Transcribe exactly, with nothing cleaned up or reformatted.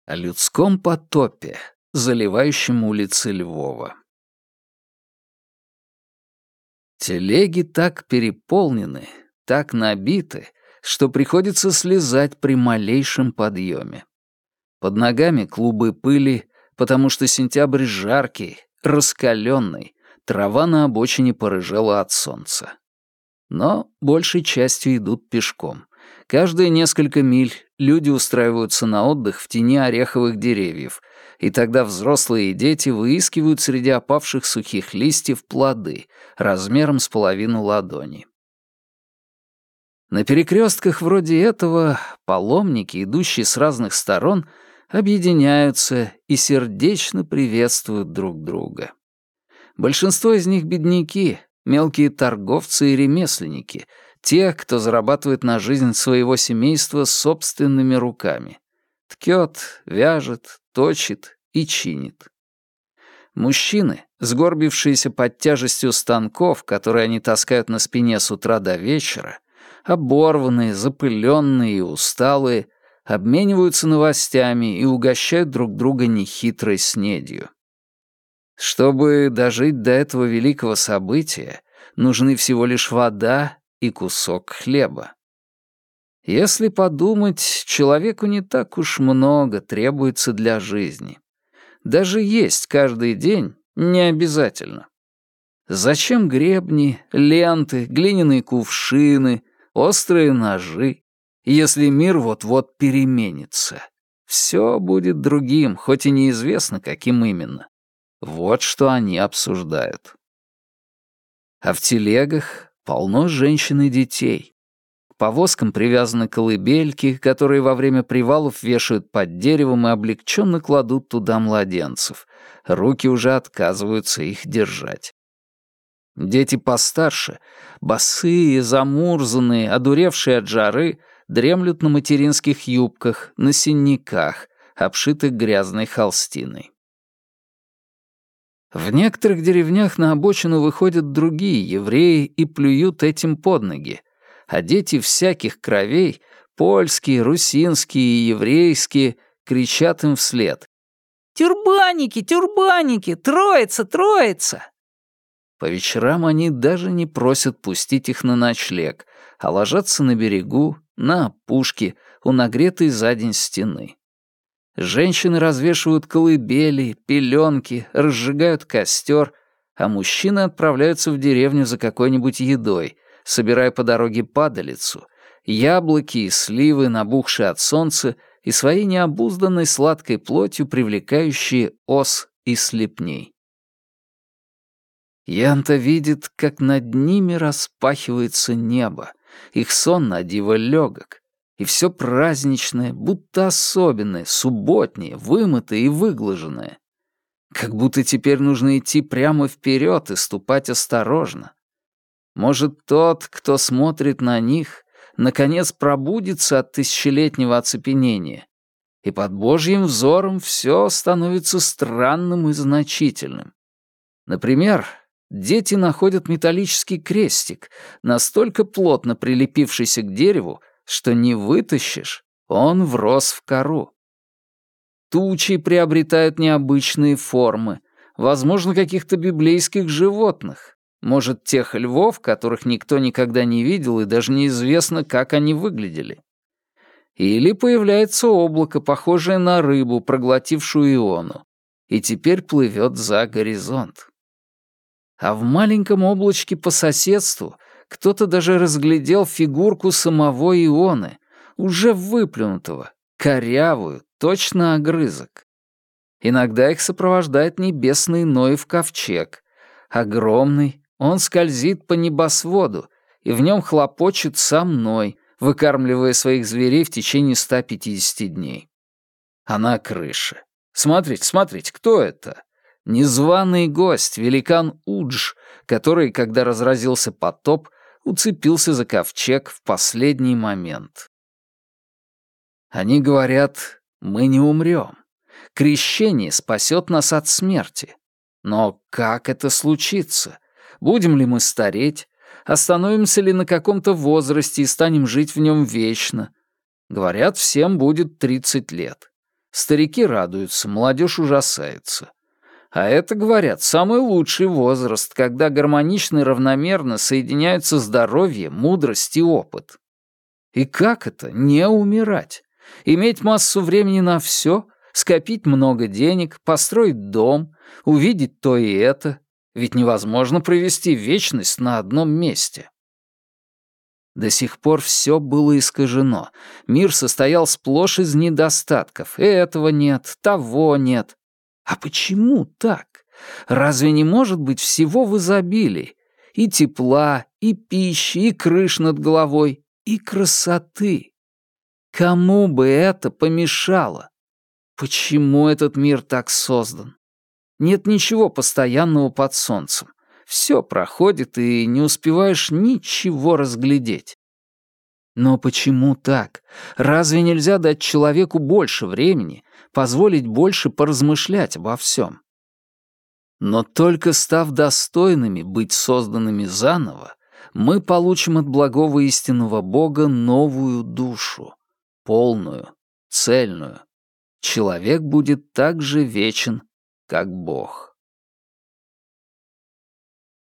О людском потопе, заливающем улицы Львова. Телеги так переполнены, так набиты, что приходится слезать при малейшем подъеме. Под ногами клубы пыли, потому что сентябрь жаркий, раскаленный, трава на обочине порыжела от солнца. Но большей частью идут пешком. Каждые несколько миль люди устраиваются на отдых в тени ореховых деревьев, и тогда взрослые и дети выискивают среди опавших сухих листьев плоды размером с половину ладони. На перекрестках вроде этого паломники, идущие с разных сторон, объединяются и сердечно приветствуют друг друга. Большинство из них бедняки, мелкие торговцы и ремесленники, те, кто зарабатывает на жизнь своего семейства собственными руками. Ткет, вяжет, точит и чинит. Мужчины, сгорбившиеся под тяжестью станков, которые они таскают на спине с утра до вечера, оборванные, запыленные и усталые, обмениваются новостями и угощают друг друга нехитрой снедью. Чтобы дожить до этого великого события, нужны всего лишь вода и кусок хлеба. Если подумать, человеку не так уж много требуется для жизни. Даже есть каждый день не обязательно. Зачем гребни, ленты, глиняные кувшины, острые ножи, если мир вот-вот переменится? Все будет другим, хоть и неизвестно, каким именно. Вот что они обсуждают. А в телегах полно женщин и детей. К повозкам привязаны колыбельки, которые во время привалов вешают под деревом и облегченно кладут туда младенцев. Руки уже отказываются их держать. Дети постарше, босые, замурзанные, одуревшие от жары, дремлют на материнских юбках, на сенниках, обшитых грязной холстиной. В некоторых деревнях на обочину выходят другие евреи и плюют этим под ноги, а дети всяких кровей, польские, русинские и еврейские, кричат им вслед: «Тюрбаники, тюрбаники! Троица, троица!» По вечерам они даже не просят пустить их на ночлег, а ложатся на берегу, на опушке, у нагретой за день стены. Женщины развешивают колыбели, пеленки, разжигают костер, а мужчины отправляются в деревню за какой-нибудь едой, собирая по дороге падалицу, яблоки и сливы, набухшие от солнца, и своей необузданной сладкой плотью привлекающие ос и слепней. Янта видит, как над ними распахивается небо, их сон на диво легок, и все праздничное, будто особенное, субботнее, вымытое и выглаженное. Как будто теперь нужно идти прямо вперед и ступать осторожно. Может, тот, кто смотрит на них, наконец пробудится от тысячелетнего оцепенения, и под Божьим взором все становится странным и значительным. Например, дети находят металлический крестик, настолько плотно прилепившийся к дереву, что не вытащишь, он врос в кору. Тучи приобретают необычные формы, возможно, каких-то библейских животных, может, тех львов, которых никто никогда не видел и даже неизвестно, как они выглядели. Или появляется облако, похожее на рыбу, проглотившую Иону, и теперь плывет за горизонт. А в маленьком облачке по соседству кто-то даже разглядел фигурку самого Ионы, уже выплюнутого, корявую, точно огрызок. Иногда их сопровождает небесный Ноев ковчег. Огромный, он скользит по небосводу, и в нем хлопочет сам Ной, выкармливая своих зверей в течение ста пятидесяти дней. А на крыше. Смотрите, смотрите, кто это? Незваный гость, великан Удж, который, когда разразился потоп, уцепился за ковчег в последний момент. Они говорят: мы не умрем. Крещение спасет нас от смерти. Но как это случится? Будем ли мы стареть? Остановимся ли на каком-то возрасте и станем жить в нем вечно? Говорят, всем будет тридцать лет. Старики радуются, молодежь ужасается. А это, говорят, самый лучший возраст, когда гармонично и равномерно соединяются здоровье, мудрость и опыт. И как это — не умирать? Иметь массу времени на все, скопить много денег, построить дом, увидеть то и это. Ведь невозможно провести вечность на одном месте. До сих пор все было искажено. Мир состоял сплошь из недостатков. Этого нет, того нет. А почему так? Разве не может быть всего в изобилии? И тепла, и пищи, и крыш над головой, и красоты. Кому бы это помешало? Почему этот мир так создан? Нет ничего постоянного под солнцем. Все проходит, и не успеваешь ничего разглядеть. Но почему так? Разве нельзя дать человеку больше времени, позволить больше поразмышлять обо всем? Но только став достойными быть созданными заново, мы получим от благого истинного Бога новую душу, полную, цельную. Человек будет так же вечен, как Бог.